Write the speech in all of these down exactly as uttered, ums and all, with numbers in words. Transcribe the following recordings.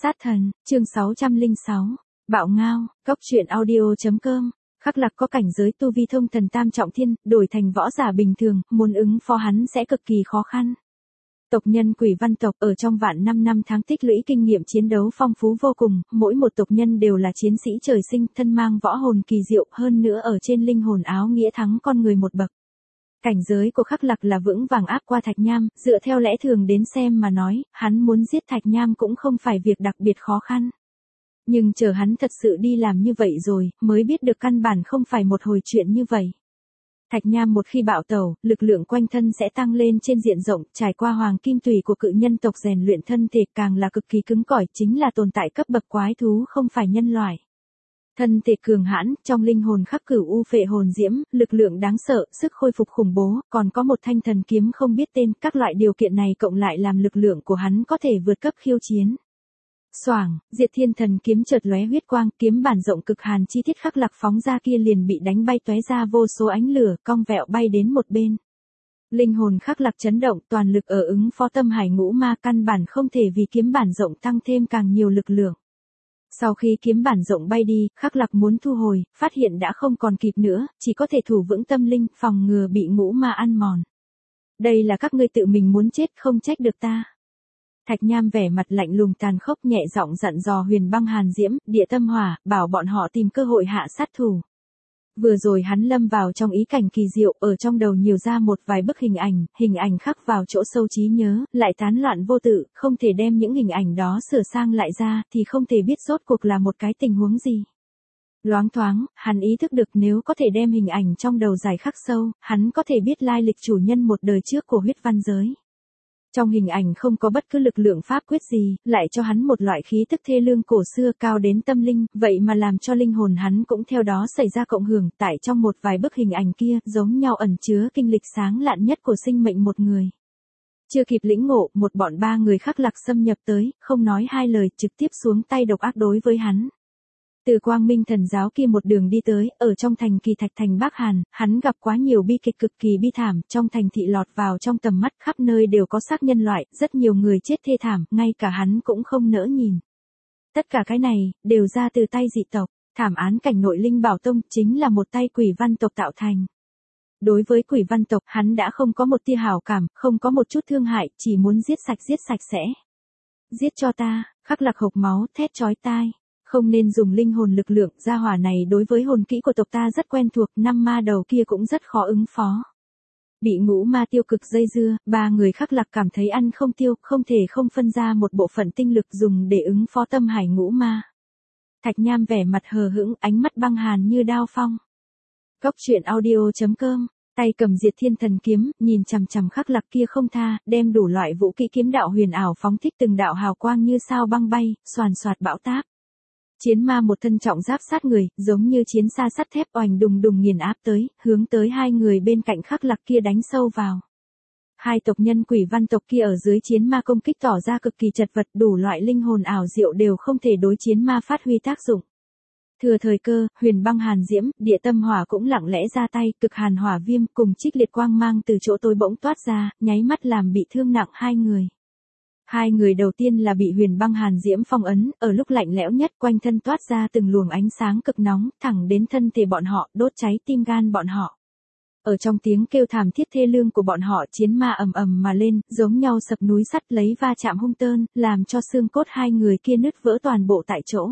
Sát thần, chương sáu trăm lẻ sáu, Bạo Ngao, Cốc truyện audio.com. Khắc Lạc có cảnh giới tu vi thông thần tam trọng thiên, đổi thành võ giả bình thường, muốn ứng phó hắn sẽ cực kỳ khó khăn. Tộc nhân Quỷ Văn tộc ở trong vạn năm năm tháng tích lũy kinh nghiệm chiến đấu phong phú vô cùng, mỗi một tộc nhân đều là chiến sĩ trời sinh, thân mang võ hồn kỳ diệu, hơn nữa ở trên linh hồn áo nghĩa thắng con người một bậc. Cảnh giới của Khắc Lạc là vững vàng áp qua Thạch Nham, dựa theo lẽ thường đến xem mà nói, hắn muốn giết Thạch Nham cũng không phải việc đặc biệt khó khăn. Nhưng chờ hắn thật sự đi làm như vậy rồi, mới biết được căn bản không phải một hồi chuyện như vậy. Thạch Nham một khi bạo tẩu, lực lượng quanh thân sẽ tăng lên trên diện rộng, trải qua hoàng kim tùy của cự nhân tộc rèn luyện thân thể càng là cực kỳ cứng cỏi, chính là tồn tại cấp bậc quái thú không phải nhân loại. Thân thể cường hãn, trong linh hồn khắc cửu u phệ hồn diễm, lực lượng đáng sợ, sức khôi phục khủng bố, còn có một thanh thần kiếm không biết tên, các loại điều kiện này cộng lại làm lực lượng của hắn có thể vượt cấp khiêu chiến. Xoảng, Diệt Thiên Thần kiếm chợt lóe huyết quang, kiếm bản rộng cực hàn chi tiết Khắc Lạc phóng ra kia liền bị đánh bay tóe ra vô số ánh lửa, cong vẹo bay đến một bên. Linh hồn Khắc Lạc chấn động, toàn lực ở ứng phó tâm hải ngũ ma, căn bản không thể vì kiếm bản rộng tăng thêm càng nhiều lực lượng. Sau khi kiếm bản rộng bay đi, Khắc Lạc muốn thu hồi, phát hiện đã không còn kịp nữa, chỉ có thể thủ vững tâm linh, phòng ngừa bị ngũ ma ăn mòn. Đây là các ngươi tự mình muốn chết, không trách được ta. Thạch Nham vẻ mặt lạnh lùng tàn khốc, nhẹ giọng dặn dò Huyền Băng Hàn Diễm, Địa Tâm Hỏa, bảo bọn họ tìm cơ hội hạ sát thủ. Vừa rồi hắn lâm vào trong ý cảnh kỳ diệu, ở trong đầu nhiều ra một vài bức hình ảnh, hình ảnh khắc vào chỗ sâu trí nhớ, lại tán loạn vô tự, không thể đem những hình ảnh đó sửa sang lại ra, thì không thể biết rốt cuộc là một cái tình huống gì. Loáng thoáng, hắn ý thức được nếu có thể đem hình ảnh trong đầu giải khắc sâu, hắn có thể biết lai lịch chủ nhân một đời trước của huyết văn giới. Trong hình ảnh không có bất cứ lực lượng pháp quyết gì, lại cho hắn một loại khí tức thê lương cổ xưa cao đến tâm linh, vậy mà làm cho linh hồn hắn cũng theo đó xảy ra cộng hưởng, tại trong một vài bức hình ảnh kia, giống nhau ẩn chứa kinh lịch sáng lạn nhất của sinh mệnh một người. Chưa kịp lĩnh ngộ, một bọn ba người Khắc Lạc xâm nhập tới, không nói hai lời, trực tiếp xuống tay độc ác đối với hắn. Từ Quang Minh Thần giáo kia một đường đi tới, ở trong thành Kỳ Thạch thành Bắc Hàn, hắn gặp quá nhiều bi kịch cực kỳ bi thảm, trong thành thị lọt vào trong tầm mắt, khắp nơi đều có xác nhân loại, rất nhiều người chết thê thảm, ngay cả hắn cũng không nỡ nhìn. Tất cả cái này, đều ra từ tay dị tộc, thảm án cảnh Nội Linh Bảo Tông chính là một tay Quỷ Văn tộc tạo thành. Đối với Quỷ Văn tộc, hắn đã không có một tia hảo cảm, không có một chút thương hại, chỉ muốn giết sạch giết sạch sẽ. Giết cho ta, Khắc Lạc hộc máu, thét chói tai. Không nên dùng linh hồn lực lượng, gia hỏa này đối với hồn kỹ của tộc ta rất quen thuộc, năm ma đầu kia cũng rất khó ứng phó. Bị ngũ ma tiêu cực dây dưa, ba người Khắc Lạc cảm thấy ăn không tiêu, không thể không phân ra một bộ phận tinh lực dùng để ứng phó tâm hải ngũ ma. Thạch Nham vẻ mặt hờ hững, ánh mắt băng hàn như đao phong. Cốc truyện audio.com, tay cầm Diệt Thiên Thần kiếm, nhìn chằm chằm Khắc Lạc kia không tha, đem đủ loại vũ kỹ kiếm đạo huyền ảo phóng thích từng đạo hào quang như sao băng bay, xoàn xoạt bão táp. Chiến ma một thân trọng giáp sát người, giống như chiến xa sắt thép oành đùng đùng nghiền áp tới, hướng tới hai người bên cạnh Khắc Lạc kia đánh sâu vào. Hai tộc nhân Quỷ Văn tộc kia ở dưới chiến ma công kích tỏ ra cực kỳ chật vật, đủ loại linh hồn ảo diệu đều không thể đối chiến ma phát huy tác dụng. Thừa thời cơ, Huyền Băng Hàn Diễm, Địa Tâm Hỏa cũng lặng lẽ ra tay, cực hàn hỏa viêm cùng trích liệt quang mang từ chỗ tối bỗng toát ra, nháy mắt làm bị thương nặng hai người. Hai người đầu tiên là bị Huyền Băng Hàn Diễm phong ấn, ở lúc lạnh lẽo nhất quanh thân toát ra từng luồng ánh sáng cực nóng, thẳng đến thân thể bọn họ, đốt cháy tim gan bọn họ. Ở trong tiếng kêu thảm thiết thê lương của bọn họ, chiến ma ầm ầm mà lên, giống nhau sập núi sắt lấy va chạm hung tơn, làm cho xương cốt hai người kia nứt vỡ toàn bộ tại chỗ.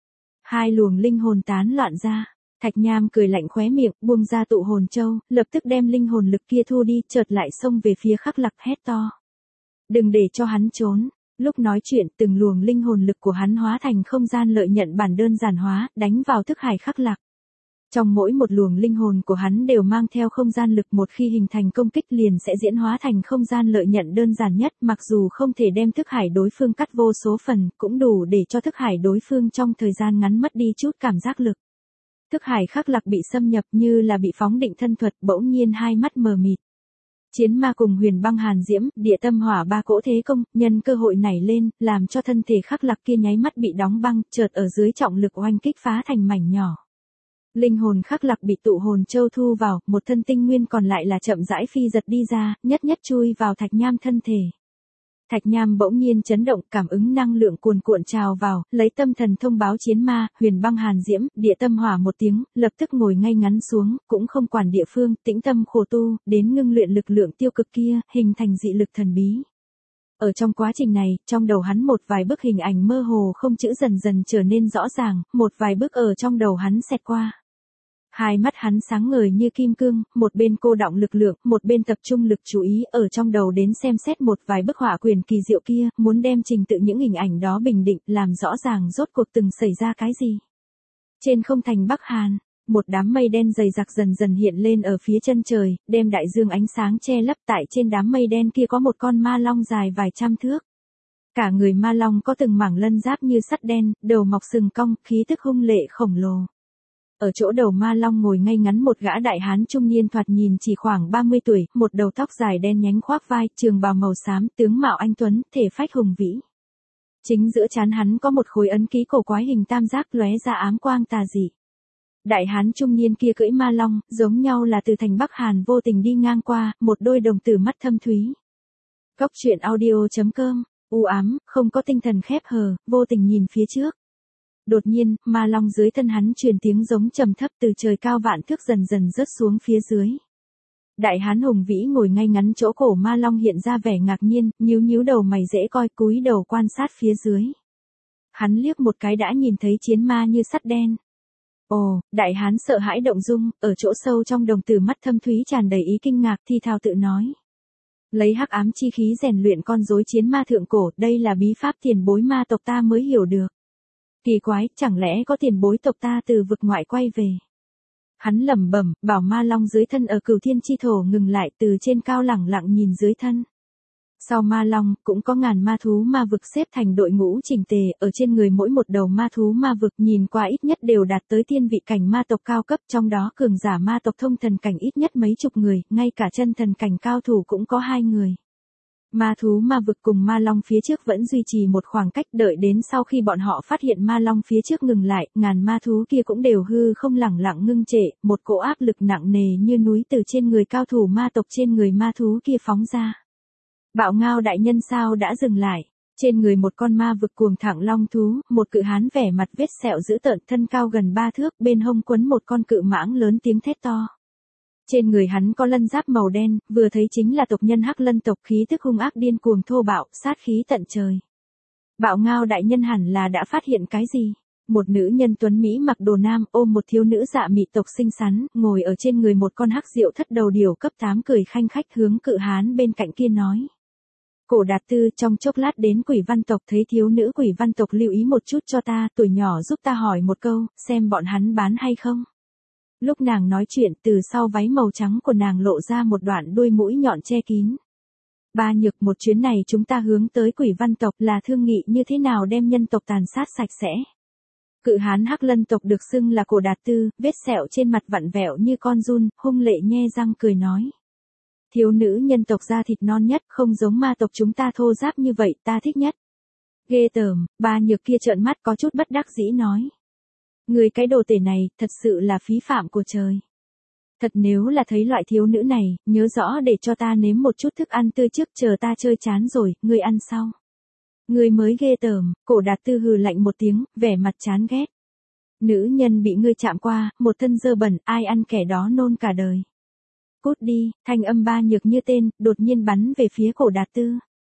Hai luồng linh hồn tán loạn ra. Thạch Nham cười lạnh khóe miệng, buông ra tụ hồn châu, lập tức đem linh hồn lực kia thu đi, chợt lại xông về phía Khắc Lạc hét to. Đừng để cho hắn trốn. Lúc nói chuyện, từng luồng linh hồn lực của hắn hóa thành không gian lợi nhận bản đơn giản hóa, đánh vào thức hải Khắc Lạc. Trong mỗi một luồng linh hồn của hắn đều mang theo không gian lực, một khi hình thành công kích liền sẽ diễn hóa thành không gian lợi nhận đơn giản nhất, mặc dù không thể đem thức hải đối phương cắt vô số phần, cũng đủ để cho thức hải đối phương trong thời gian ngắn mất đi chút cảm giác lực. Thức hải Khắc Lạc bị xâm nhập như là bị phóng định thân thuật, bỗng nhiên hai mắt mờ mịt. Chiến ma cùng Huyền Băng Hàn Diễm, Địa Tâm Hỏa ba cỗ thế công, nhân cơ hội nảy lên, làm cho thân thể Khắc Lạc kia nháy mắt bị đóng băng, chợt ở dưới trọng lực oanh kích phá thành mảnh nhỏ. Linh hồn Khắc Lạc bị tụ hồn châu thu vào, một thân tinh nguyên còn lại là chậm rãi phi giật đi ra, nhất nhất chui vào Thạch Nham thân thể. Thạch Nham bỗng nhiên chấn động, cảm ứng năng lượng cuồn cuộn trào vào, lấy tâm thần thông báo chiến ma, huyền băng hàn diễm, địa tâm hỏa một tiếng, lập tức ngồi ngay ngắn xuống, cũng không quản địa phương, tĩnh tâm khổ tu, đến ngưng luyện lực lượng tiêu cực kia, hình thành dị lực thần bí. Ở trong quá trình này, trong đầu hắn một vài bức hình ảnh mơ hồ không chữ dần dần trở nên rõ ràng, một vài bức ở trong đầu hắn xẹt qua. Hai mắt hắn sáng ngời như kim cương, một bên cô đọng lực lượng, một bên tập trung lực chú ý ở trong đầu đến xem xét một vài bức họa quyền kỳ diệu kia, muốn đem trình tự những hình ảnh đó bình định, làm rõ ràng rốt cuộc từng xảy ra cái gì. Trên không thành Bắc Hàn, một đám mây đen dày đặc dần dần hiện lên ở phía chân trời, đem đại dương ánh sáng che lấp, tại trên đám mây đen kia có một con ma long dài vài trăm thước. Cả người ma long có từng mảng lân giáp như sắt đen, đầu mọc sừng cong, khí tức hung lệ khổng lồ. Ở chỗ đầu ma long ngồi ngay ngắn một gã đại hán trung niên thoạt nhìn chỉ khoảng ba mươi tuổi, một đầu tóc dài đen nhánh khoác vai, trường bào màu xám, tướng mạo anh tuấn, thể phách hùng vĩ. Chính giữa trán hắn có một khối ấn ký cổ quái hình tam giác lóe ra ám quang tà dị. Đại hán trung niên kia cưỡi ma long, giống nhau là từ thành Bắc Hàn vô tình đi ngang qua, một đôi đồng tử mắt thâm thúy. Góc truyện audio chấm com, u ám, không có tinh thần khép hờ, vô tình nhìn phía trước. Đột nhiên, ma long dưới thân hắn truyền tiếng giống trầm thấp từ trời cao vạn thước dần dần rớt xuống phía dưới. Đại hán hùng vĩ ngồi ngay ngắn chỗ cổ ma long hiện ra vẻ ngạc nhiên, nhíu nhíu đầu mày dễ coi, cúi đầu quan sát phía dưới. Hắn liếc một cái đã nhìn thấy chiến ma như sắt đen. Ồ, đại hán sợ hãi động dung, ở chỗ sâu trong đồng tử mắt thâm thúy tràn đầy ý kinh ngạc, thi thào tự nói. Lấy hắc ám chi khí rèn luyện con rối chiến ma thượng cổ, đây là bí pháp tiền bối ma tộc ta mới hiểu được. Kỳ quái, chẳng lẽ có tiền bối tộc ta từ vực ngoại quay về. Hắn lẩm bẩm, bảo ma long dưới thân ở Cửu Thiên chi thổ ngừng lại, từ trên cao lẳng lặng nhìn dưới thân. Sau ma long, cũng có ngàn ma thú ma vực xếp thành đội ngũ chỉnh tề, ở trên người mỗi một đầu ma thú ma vực nhìn qua ít nhất đều đạt tới tiên vị cảnh ma tộc cao cấp, trong đó cường giả ma tộc thông thần cảnh ít nhất mấy chục người, ngay cả chân thần cảnh cao thủ cũng có hai người. Ma thú ma vực cùng ma long phía trước vẫn duy trì một khoảng cách, đợi đến sau khi bọn họ phát hiện ma long phía trước ngừng lại, ngàn ma thú kia cũng đều hư không lẳng lặng ngưng trệ, một cỗ áp lực nặng nề như núi từ trên người cao thủ ma tộc trên người ma thú kia phóng ra. Bạo Ngao đại nhân sao đã dừng lại? Trên người một con ma vực cuồng thẳng long thú, một cự hán vẻ mặt vết sẹo dữ tợn, thân cao gần ba thước, bên hông quấn một con cự mãng lớn tiếng thét to. Trên người hắn có lân giáp màu đen, vừa thấy chính là tộc nhân Hắc Lân tộc, khí tức hung ác điên cuồng thô bạo, sát khí tận trời. Bạo Ngao đại nhân hẳn là đã phát hiện cái gì? Một nữ nhân tuấn Mỹ mặc đồ nam ôm một thiếu nữ dạ mị tộc xinh xắn, ngồi ở trên người một con hắc diệu thất đầu điểu cấp tám cười khanh khách hướng cự hán bên cạnh kia nói. Cổ Đạt Tư trong chốc lát đến Quỷ Văn tộc, thấy thiếu nữ Quỷ Văn tộc lưu ý một chút cho ta, tuổi nhỏ giúp ta hỏi một câu, xem bọn hắn bán hay không. Lúc nàng nói chuyện, từ sau váy màu trắng của nàng lộ ra một đoạn đuôi mũi nhọn che kín. Ba Nhược, một chuyến này chúng ta hướng tới Quỷ Văn tộc là thương nghị như thế nào đem nhân tộc tàn sát sạch sẽ. Cự hán Hắc Lân tộc được xưng là Cổ Đạt Tư, vết sẹo trên mặt vặn vẹo như con giun, hung lệ nhe răng cười nói. Thiếu nữ nhân tộc da thịt non nhất, không giống ma tộc chúng ta thô ráp như vậy, ta thích nhất. Ghê tởm, Ba Nhược kia trợn mắt có chút bất đắc dĩ nói. Người cái đồ tể này, thật sự là phí phạm của trời. Thật nếu là thấy loại thiếu nữ này, nhớ rõ để cho ta nếm một chút thức ăn tươi trước, chờ ta chơi chán rồi, ngươi ăn sau. Ngươi mới ghê tởm, Cổ Đạt Tư hừ lạnh một tiếng, vẻ mặt chán ghét. Nữ nhân bị ngươi chạm qua, một thân dơ bẩn, ai ăn kẻ đó nôn cả đời. Cút đi, thanh âm Ba Nhược như tên, đột nhiên bắn về phía Cổ Đạt Tư.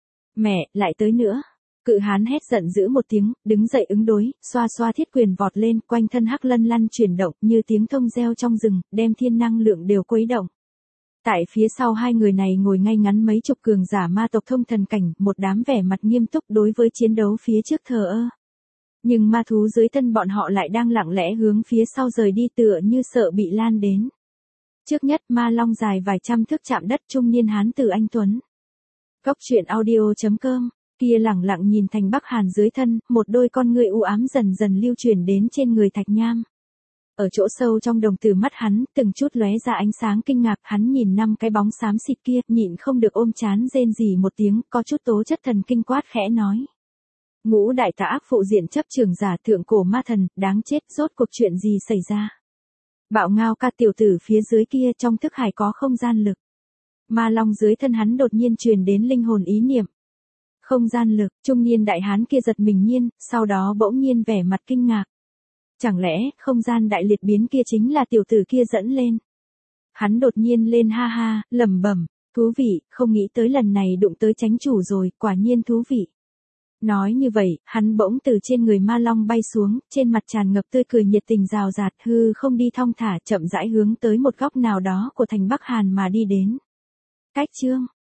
Mẹ, lại tới nữa. Cự hán hét giận dữ một tiếng, đứng dậy ứng đối, xoa xoa thiết quyền vọt lên, quanh thân Hắc Lân lăn chuyển động, như tiếng thông reo trong rừng, đem thiên năng lượng đều quấy động. Tại phía sau hai người này ngồi ngay ngắn mấy chục cường giả ma tộc thông thần cảnh, một đám vẻ mặt nghiêm túc đối với chiến đấu phía trước thờ ơ. Nhưng ma thú dưới thân bọn họ lại đang lặng lẽ hướng phía sau rời đi, tựa như sợ bị lan đến. Trước nhất, ma long dài vài trăm thước chạm đất, trung niên hán tử anh tuấn. Góc truyện audio chấm com, kia lẳng lặng nhìn thành Bắc Hàn dưới thân, một đôi con ngươi u ám dần dần lưu chuyển đến trên người Thạch Nham. Ở chỗ sâu trong đồng tử mắt hắn, từng chút lóe ra ánh sáng kinh ngạc, hắn nhìn năm cái bóng xám xịt kia, nhịn không được ôm chán rên rỉ một tiếng, có chút tố chất thần kinh quát khẽ nói. Ngũ đại tà ác phụ diện chấp trưởng giả thượng cổ ma thần, đáng chết, rốt cuộc chuyện gì xảy ra? Bạo Ngao ca tiểu tử phía dưới kia trong thức hải có không gian lực. Ma long dưới thân hắn đột nhiên truyền đến linh hồn ý niệm. Không gian lực, trung niên đại hán kia giật mình nhiên, sau đó bỗng nhiên vẻ mặt kinh ngạc. Chẳng lẽ, không gian đại liệt biến kia chính là tiểu tử kia dẫn lên? Hắn đột nhiên lên ha ha, lẩm bẩm, thú vị, không nghĩ tới lần này đụng tới chánh chủ rồi, quả nhiên thú vị. Nói như vậy, hắn bỗng từ trên người ma long bay xuống, trên mặt tràn ngập tươi cười nhiệt tình rào rạt, hư không đi thong thả, chậm rãi hướng tới một góc nào đó của thành Bắc Hàn mà đi đến. Cách chương